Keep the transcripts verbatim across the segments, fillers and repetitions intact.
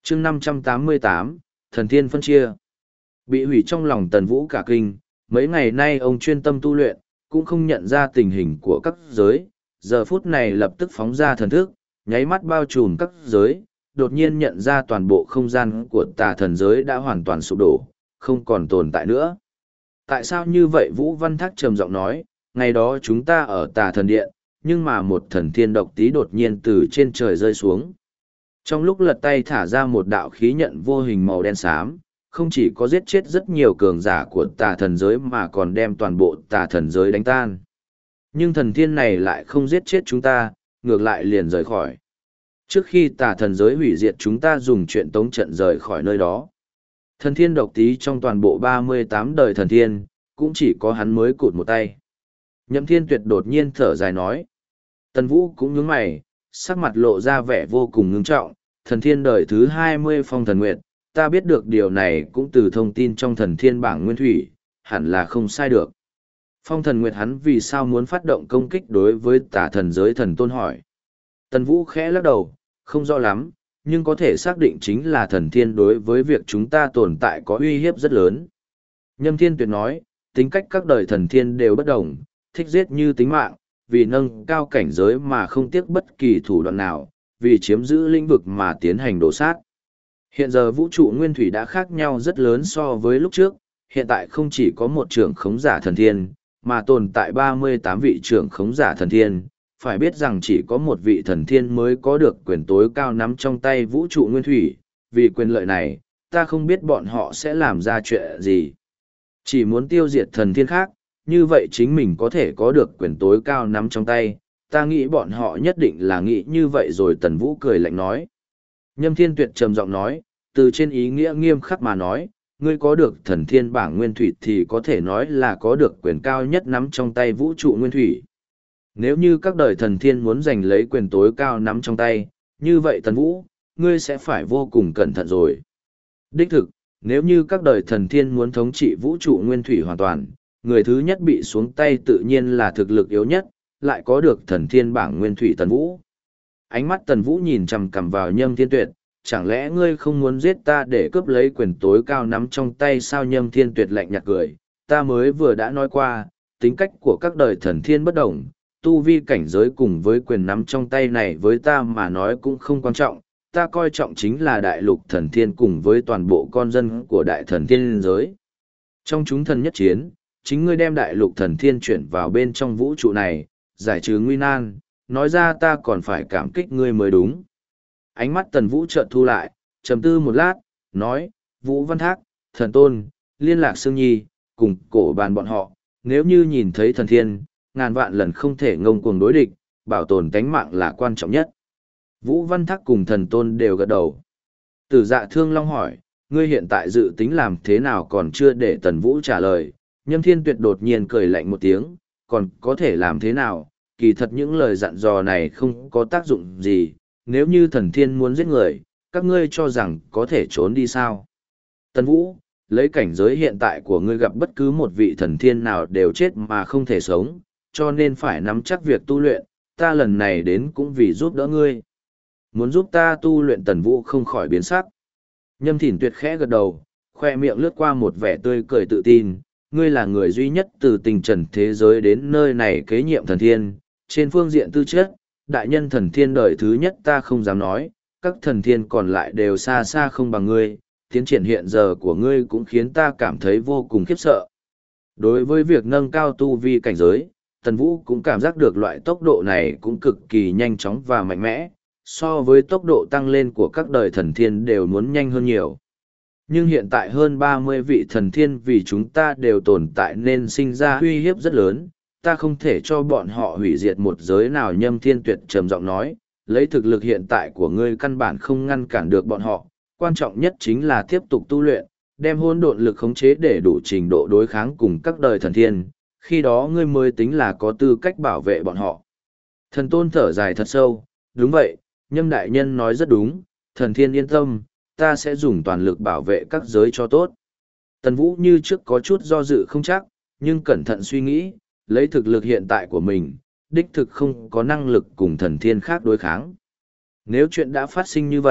chương năm trăm tám mươi tám, thần thiên phân chia. Bị hủy trong lòng Tần Vũ cả kinh, mấy ngày nay ông chuyên tâm tu luyện, cũng không nhận ra tình hình của các giới, giờ phút này lập tức phóng ra thần thức, nháy mắt bao trùm các giới, đột nhiên nhận ra toàn bộ không gian của tà thần giới đã hoàn toàn sụp đổ, không còn tồn tại nữa. Tại sao như vậy? Vũ Văn Thác trầm giọng nói, ngày đó chúng ta ở tà thần điện, nhưng mà một thần thiên độc tí đột nhiên từ trên trời rơi xuống. Trong lúc lật tay thả ra một đạo khí nhận vô hình màu đen xám, không chỉ có giết chết rất nhiều cường giả của tà thần giới mà còn đem toàn bộ tà thần giới đánh tan. Nhưng thần thiên này lại không giết chết chúng ta, ngược lại liền rời khỏi. Trước khi tà thần giới hủy diệt, chúng ta dùng chuyện tống trận rời khỏi nơi đó. Thần thiên độc tí trong toàn bộ ba mươi tám đời thần thiên, cũng chỉ có hắn mới cụt một tay. Nhậm Thiên Tuyệt đột nhiên thở dài nói. Tần Vũ cũng nhướng mày, sắc mặt lộ ra vẻ vô cùng ngưng trọng. Thần thiên đời thứ hai mươi Phong Thần Nguyệt, ta biết được điều này cũng từ thông tin trong thần thiên bảng nguyên thủy, hẳn là không sai được. Phong Thần Nguyệt hắn vì sao muốn phát động công kích đối với tà thần giới? Thần Tôn hỏi. Tần Vũ khẽ lắc đầu, không rõ lắm, nhưng có thể xác định chính là thần thiên đối với việc chúng ta tồn tại có uy hiếp rất lớn. Nhâm Thiên Tuyệt nói, tính cách các đời thần thiên đều bất đồng, thích giết như tính mạng, vì nâng cao cảnh giới mà không tiếc bất kỳ thủ đoạn nào, vì chiếm giữ lĩnh vực mà tiến hành đổ sát. Hiện giờ vũ trụ nguyên thủy đã khác nhau rất lớn so với lúc trước, hiện tại không chỉ có một trưởng khống giả thần thiên, mà tồn tại ba mươi tám vị trưởng khống giả thần thiên. Phải biết rằng chỉ có một vị thần thiên mới có được quyền tối cao nắm trong tay vũ trụ nguyên thủy, vì quyền lợi này, ta không biết bọn họ sẽ làm ra chuyện gì. Chỉ muốn tiêu diệt thần thiên khác, như vậy chính mình có thể có được quyền tối cao nắm trong tay, ta nghĩ bọn họ nhất định là nghĩ như vậy rồi. Tần Vũ cười lạnh nói. Nhâm Thiên Tuyệt trầm giọng nói, từ trên ý nghĩa nghiêm khắc mà nói, ngươi có được thần thiên bảng nguyên thủy thì có thể nói là có được quyền cao nhất nắm trong tay vũ trụ nguyên thủy. Nếu như các đời thần thiên muốn giành lấy quyền tối cao nắm trong tay, như vậy Tần Vũ, ngươi sẽ phải vô cùng cẩn thận rồi. Đích thực, nếu như các đời thần thiên muốn thống trị vũ trụ nguyên thủy hoàn toàn, người thứ nhất bị xuống tay tự nhiên là thực lực yếu nhất, lại có được thần thiên bảng nguyên thủy Tần Vũ. Ánh mắt Tần Vũ nhìn chằm chằm vào Nhâm Thiên Tuyệt, chẳng lẽ ngươi không muốn giết ta để cướp lấy quyền tối cao nắm trong tay sao? Nhâm Thiên Tuyệt lạnh nhạt cười, ta mới vừa đã nói qua, tính cách của các đời thần thiên bất đồng, tu vi cảnh giới cùng với quyền nắm trong tay này với ta mà nói cũng không quan trọng, ta coi trọng chính là đại lục thần thiên cùng với toàn bộ con dân của đại thần thiên giới. Trong chúng thần nhất chiến, chính ngươi đem đại lục thần thiên chuyển vào bên trong vũ trụ này, giải trừ nguy nan, nói ra ta còn phải cảm kích ngươi mới đúng. Ánh mắt Tần Vũ chợt thu lại, trầm tư một lát, nói, Vũ Văn Thác, Thần Tôn, liên lạc Sương Nhi, cùng cổ bàn bọn họ, nếu như nhìn thấy thần thiên, ngàn vạn lần không thể ngông cuồng đối địch, bảo tồn tánh mạng là quan trọng nhất. Vũ Văn Thác cùng Thần Tôn đều gật đầu. Tử Dạ Thương Long hỏi, ngươi hiện tại dự tính làm thế nào? Còn chưa để Tần Vũ trả lời, Nhâm Thiên Tuyệt đột nhiên cười lạnh một tiếng, còn có thể làm thế nào? Kỳ thật những lời dặn dò này không có tác dụng gì, nếu như thần thiên muốn giết người, các ngươi cho rằng có thể trốn đi sao? Tần Vũ, lấy cảnh giới hiện tại của ngươi gặp bất cứ một vị thần thiên nào đều chết mà không thể sống, cho nên phải nắm chắc việc tu luyện, ta lần này đến cũng vì giúp đỡ ngươi. Muốn giúp ta tu luyện? Tần Vũ không khỏi biến sắc. Nhâm Thỉn Tuyệt khẽ gật đầu, khoe miệng lướt qua một vẻ tươi cười tự tin, ngươi là người duy nhất từ tình trần thế giới đến nơi này kế nhiệm thần thiên, trên phương diện tư chất, đại nhân thần thiên đời thứ nhất ta không dám nói, các thần thiên còn lại đều xa xa không bằng ngươi, tiến triển hiện giờ của ngươi cũng khiến ta cảm thấy vô cùng khiếp sợ. Đối với việc nâng cao tu vi cảnh giới, Tần Vũ cũng cảm giác được loại tốc độ này cũng cực kỳ nhanh chóng và mạnh mẽ, so với tốc độ tăng lên của các đời thần thiên đều muốn nhanh hơn nhiều. Nhưng hiện tại hơn ba mươi vị thần thiên vì chúng ta đều tồn tại nên sinh ra uy hiếp rất lớn, ta không thể cho bọn họ hủy diệt một giới nào. Nhâm Thiên Tuyệt trầm giọng nói, lấy thực lực hiện tại của ngươi căn bản không ngăn cản được bọn họ, quan trọng nhất chính là tiếp tục tu luyện, đem hỗn độn lực khống chế để đủ trình độ đối kháng cùng các đời thần thiên, khi đó ngươi mới tính là có tư cách bảo vệ bọn họ. Thần Tôn thở dài thật sâu, đúng vậy, Nhâm đại nhân nói rất đúng, thần thiên yên tâm, ta sẽ dùng toàn lực bảo vệ các giới cho tốt. Tần Vũ như trước có chút do dự không chắc, nhưng cẩn thận suy nghĩ, lấy thực lực hiện tại của mình, đích thực không có năng lực cùng thần thiên khác đối kháng. Nếu chuyện đã phát sinh như vậy,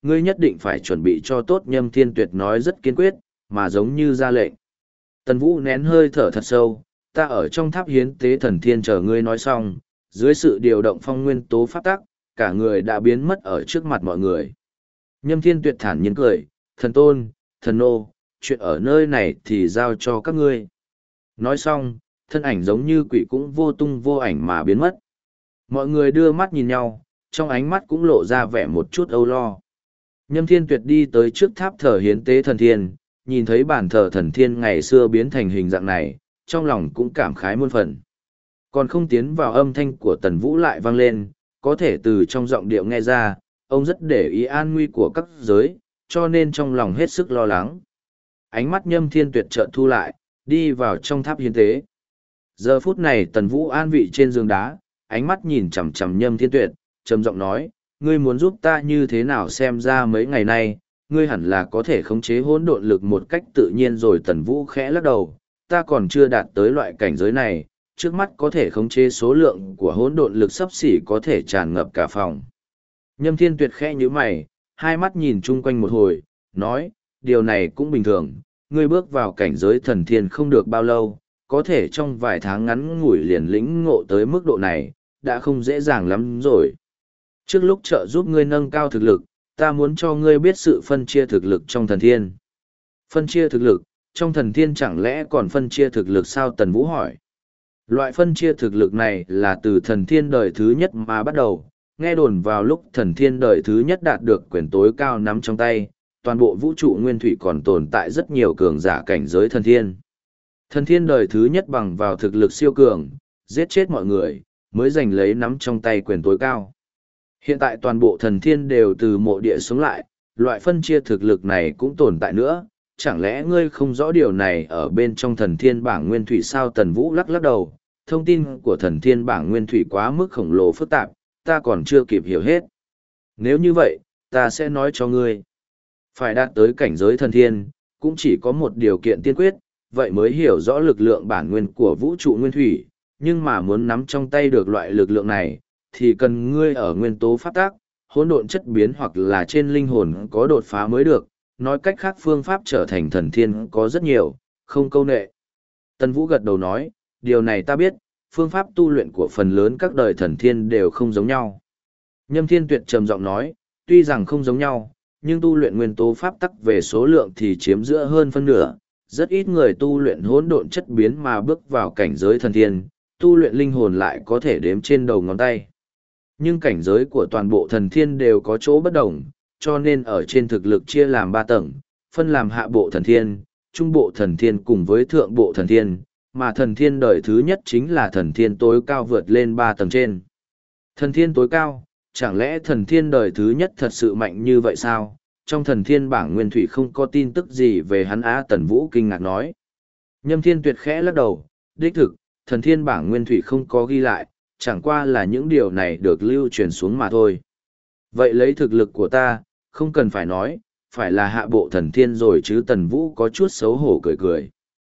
ngươi nhất định phải chuẩn bị cho tốt. Nhâm Thiên Tuyệt nói rất kiên quyết, mà giống như ra lệnh. Tần Vũ nén hơi thở thật sâu, ta ở trong tháp hiến tế thần thiên chờ ngươi nói xong, dưới sự điều động phong nguyên tố pháp tắc, cả người đã biến mất ở trước mặt mọi người. Nhâm Thiên Tuyệt thản nhiên cười, thần tôn, thần nô, chuyện ở nơi này thì giao cho các ngươi. Nói xong, thân ảnh giống như quỷ cũng vô tung vô ảnh mà biến mất. Mọi người đưa mắt nhìn nhau, trong ánh mắt cũng lộ ra vẻ một chút âu lo. Nhâm Thiên Tuyệt đi tới trước tháp thờ hiến tế thần thiên, nhìn thấy bàn thờ thần thiên ngày xưa biến thành hình dạng này, trong lòng cũng cảm khái muôn phần. Còn không tiến vào, âm thanh của Tần Vũ lại vang lên, có thể từ trong giọng điệu nghe ra, ông rất để ý an nguy của các giới, cho nên trong lòng hết sức lo lắng. Ánh mắt Nhâm Thiên Tuyệt chợt thu lại, đi vào trong tháp hiến tế. Giờ phút này Tần Vũ an vị trên giường đá, ánh mắt nhìn chằm chằm Nhâm Thiên Tuyệt, trầm giọng nói, ngươi muốn giúp ta như thế nào? Xem ra mấy ngày nay, ngươi hẳn là có thể khống chế hỗn độn lực một cách tự nhiên rồi. Tần Vũ khẽ lắc đầu, ta còn chưa đạt tới loại cảnh giới này, trước mắt có thể khống chế số lượng của hỗn độn lực xấp xỉ có thể tràn ngập cả phòng. Nhâm Thiên Tuyệt khẽ nhíu mày, hai mắt nhìn chung quanh một hồi, nói, điều này cũng bình thường, ngươi bước vào cảnh giới thần thiên không được bao lâu, có thể trong vài tháng ngắn ngủi liền lĩnh ngộ tới mức độ này, đã không dễ dàng lắm rồi. Trước lúc trợ giúp ngươi nâng cao thực lực, ta muốn cho ngươi biết sự phân chia thực lực trong thần thiên. Phân chia thực lực, trong thần thiên chẳng lẽ còn phân chia thực lực sao? Tần Vũ hỏi. Loại phân chia thực lực này là từ thần thiên đời thứ nhất mà bắt đầu, nghe đồn vào lúc thần thiên đời thứ nhất đạt được quyền tối cao nắm trong tay, toàn bộ vũ trụ nguyên thủy còn tồn tại rất nhiều cường giả cảnh giới thần thiên. Thần thiên đời thứ nhất bằng vào thực lực siêu cường, giết chết mọi người, mới giành lấy nắm trong tay quyền tối cao. Hiện tại toàn bộ thần thiên đều từ mộ địa sống lại, loại phân chia thực lực này cũng tồn tại nữa, chẳng lẽ ngươi không rõ điều này ở bên trong thần thiên bảng nguyên thủy sao? Tần Vũ lắc lắc đầu, thông tin của thần thiên bảng nguyên thủy quá mức khổng lồ phức tạp, ta còn chưa kịp hiểu hết. Nếu như vậy, ta sẽ nói cho ngươi. Phải đạt tới cảnh giới thần thiên, cũng chỉ có một điều kiện tiên quyết, vậy mới hiểu rõ lực lượng bản nguyên của vũ trụ nguyên thủy, nhưng mà muốn nắm trong tay được loại lực lượng này, thì cần ngươi ở nguyên tố pháp tác, hỗn độn chất biến hoặc là trên linh hồn có đột phá mới được. Nói cách khác, phương pháp trở thành thần thiên có rất nhiều, không câu nệ. Tần Vũ gật đầu nói, điều này ta biết, phương pháp tu luyện của phần lớn các đời thần thiên đều không giống nhau. Nhâm Thiên Tuyệt trầm giọng nói, tuy rằng không giống nhau, nhưng tu luyện nguyên tố pháp tắc về số lượng thì chiếm giữa hơn phân nửa. Rất ít người tu luyện hỗn độn chất biến mà bước vào cảnh giới thần thiên, tu luyện linh hồn lại có thể đếm trên đầu ngón tay. Nhưng cảnh giới của toàn bộ thần thiên đều có chỗ bất đồng, cho nên ở trên thực lực chia làm ba tầng, phân làm hạ bộ thần thiên, trung bộ thần thiên cùng với thượng bộ thần thiên, mà thần thiên đời thứ nhất chính là thần thiên tối cao vượt lên ba tầng trên. Thần thiên tối cao, chẳng lẽ thần thiên đời thứ nhất thật sự mạnh như vậy sao? Trong thần thiên bảng nguyên thủy không có tin tức gì về hắn á? Tần Vũ kinh ngạc nói. Nhâm Thiên Tuyệt khẽ lắc đầu, đích thực, thần thiên bảng nguyên thủy không có ghi lại, chẳng qua là những điều này được lưu truyền xuống mà thôi. Vậy lấy thực lực của ta, không cần phải nói, phải là hạ bộ thần thiên rồi chứ? Tần Vũ có chút xấu hổ cười cười.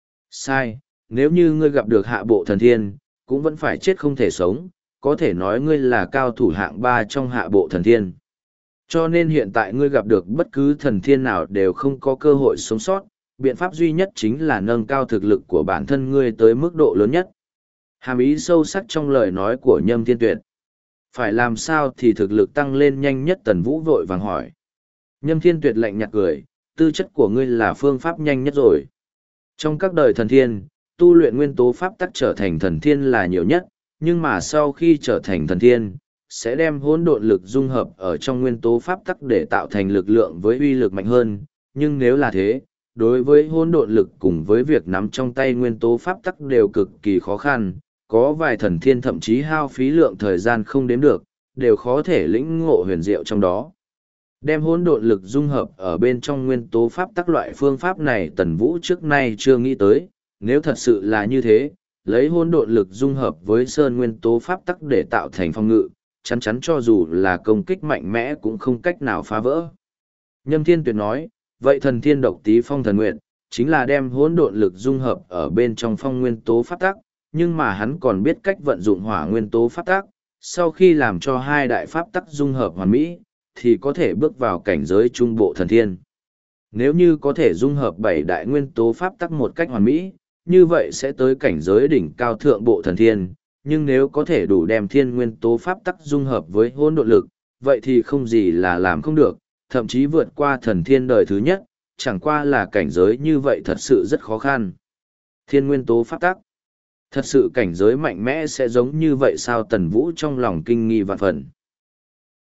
Sai, nếu như ngươi gặp được hạ bộ thần thiên, cũng vẫn phải chết không thể sống, có thể nói ngươi là cao thủ hạng ba trong hạ bộ thần thiên. Cho nên hiện tại ngươi gặp được bất cứ thần thiên nào đều không có cơ hội sống sót, biện pháp duy nhất chính là nâng cao thực lực của bản thân ngươi tới mức độ lớn nhất. Hàm ý sâu sắc trong lời nói của Nhâm Thiên Tuyệt. Phải làm sao thì thực lực tăng lên nhanh nhất? Tần Vũ vội vàng hỏi. Nhâm Thiên Tuyệt lạnh nhạt cười, tư chất của ngươi là phương pháp nhanh nhất rồi. Trong các đời thần thiên, tu luyện nguyên tố pháp tắc trở thành thần thiên là nhiều nhất, nhưng mà sau khi trở thành thần thiên, sẽ đem hỗn độn lực dung hợp ở trong nguyên tố pháp tắc để tạo thành lực lượng với uy lực mạnh hơn. Nhưng nếu là thế, đối với hỗn độn lực cùng với việc nắm trong tay nguyên tố pháp tắc đều cực kỳ khó khăn, có vài thần thiên thậm chí hao phí lượng thời gian không đếm được, đều khó thể lĩnh ngộ huyền diệu trong đó. Đem hỗn độn lực dung hợp ở bên trong nguyên tố pháp tắc, loại phương pháp này Tần Vũ trước nay chưa nghĩ tới, nếu thật sự là như thế, lấy hỗn độn lực dung hợp với sơn nguyên tố pháp tắc để tạo thành phòng ngự, chắn chắn cho dù là công kích mạnh mẽ cũng không cách nào phá vỡ. Nhâm Thiên Tuyệt nói, vậy thần thiên độc tí phong thần nguyện, chính là đem hỗn độn lực dung hợp ở bên trong phong nguyên tố pháp tắc, nhưng mà hắn còn biết cách vận dụng hỏa nguyên tố pháp tắc, sau khi làm cho hai đại pháp tắc dung hợp hoàn mỹ, thì có thể bước vào cảnh giới trung bộ thần thiên. Nếu như có thể dung hợp bảy đại nguyên tố pháp tắc một cách hoàn mỹ, như vậy sẽ tới cảnh giới đỉnh cao thượng bộ thần thiên, nhưng nếu có thể đủ đem thiên nguyên tố pháp tắc dung hợp với hỗn độn lực, vậy thì không gì là làm không được, thậm chí vượt qua thần thiên đời thứ nhất, chẳng qua là cảnh giới như vậy thật sự rất khó khăn. Thiên nguyên tố pháp tắc. Thật sự cảnh giới mạnh mẽ sẽ giống như vậy sao? Tần Vũ trong lòng kinh nghi vạn phần.